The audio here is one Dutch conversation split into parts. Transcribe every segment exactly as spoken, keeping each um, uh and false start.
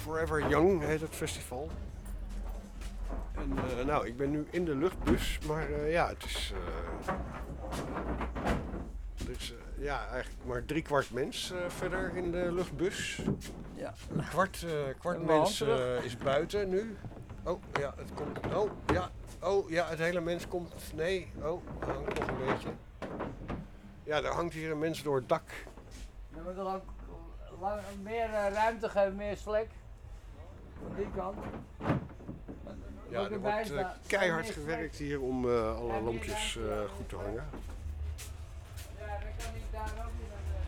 Forever Young heet het festival. En uh, nou, ik ben nu in de luchtbus, maar uh, ja, het is... Uh, er is uh, ja, eigenlijk maar drie kwart mens uh, verder in de luchtbus. Ja. Een kwart, uh, kwart mens uh, is buiten nu. Oh, ja, het komt... Oh, ja. Oh, ja, het hele mens komt... Nee, oh, hangt nog een beetje. Ja, er hangt hier een mens door het dak. Ja, maar er ook lang, meer uh, ruimte geven, meer slek. Van die kant. Ja, er wordt uh, keihard gewerkt hier om uh, alle lampjes uh, goed te hangen. Ja, dan kan ik daar ook niet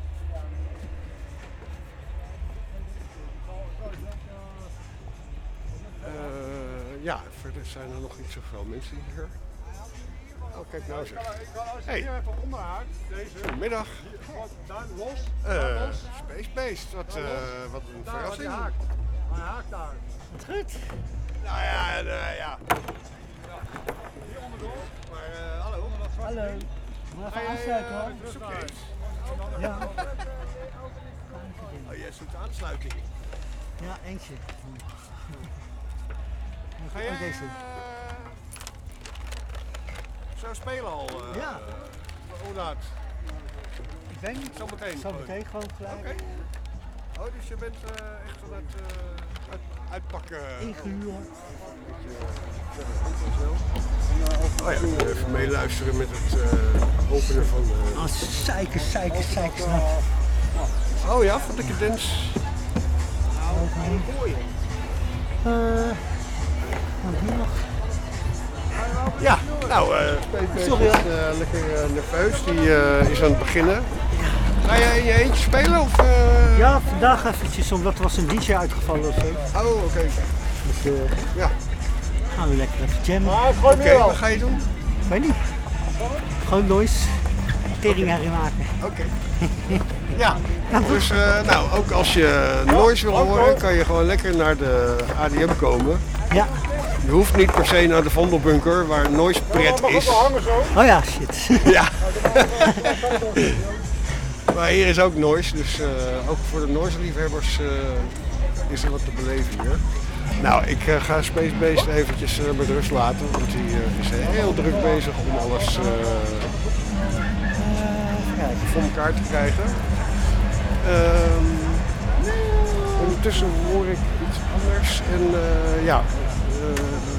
aan uh, Ja, verder zijn er nog niet zoveel mensen hier. Oh, kijk nou zeg. Hey. Even onderhaakt, deze. Goedemiddag. Daar los. Uh, Space Beast, wat, uh, wat een daar, verrassing. Hij haakt. Hij haakt daar. Wat goed. Nou ja, uh, ja. Hier onderdoor. Maar uh, hallo. Hallo. Maar even aansluiten hoor. Ja. Oh, jij zoekt aansluiting. Ja, eentje. Ga jij uh, zo spelen al? Uh, ja. Hoe laat? Ik weet niet. Zometeen. Zometeen gewoon gelijk. Oké. Okay. Oh, dus je bent uh, echt aan het uh, uit, uitpakken. Ingehuurd. Oh ja, even meeluisteren met het uh, openen van... Uh... Ah, zeiken, zeiken, zeiken, snap. Oh ja, van de cadence. Uh, wat hier nog? Ja, nou, uh, Sorry, is uh, lekker uh, nerveus. Die uh, is aan het beginnen. Ga jij in je eentje spelen? Of, uh... Ja, vandaag eventjes, omdat er was een D J uitgevallen of zo. Oh, oké. Okay. Dus uh, ja. gaan we lekker even jammen. Ah, oké, okay, wat ga je doen? Ik weet niet. Gewoon noise. Tering erin maken. Oké. Okay. Ja, dus uh, nou, ook als je noise wil horen, kan je gewoon lekker naar de A D M komen. Ja. Je hoeft niet per se naar de Vondelbunker, waar noise pret is. Oh ja, shit. Ja. Maar hier is ook noise, dus uh, ook voor de noise liefhebbers uh, is er wat te beleven hier. Nou, ik uh, ga Space Beast eventjes uh, met rust laten, want hij uh, is heel druk bezig om alles uh, voor elkaar te krijgen. Um, ondertussen hoor ik iets anders en uh, ja, uh,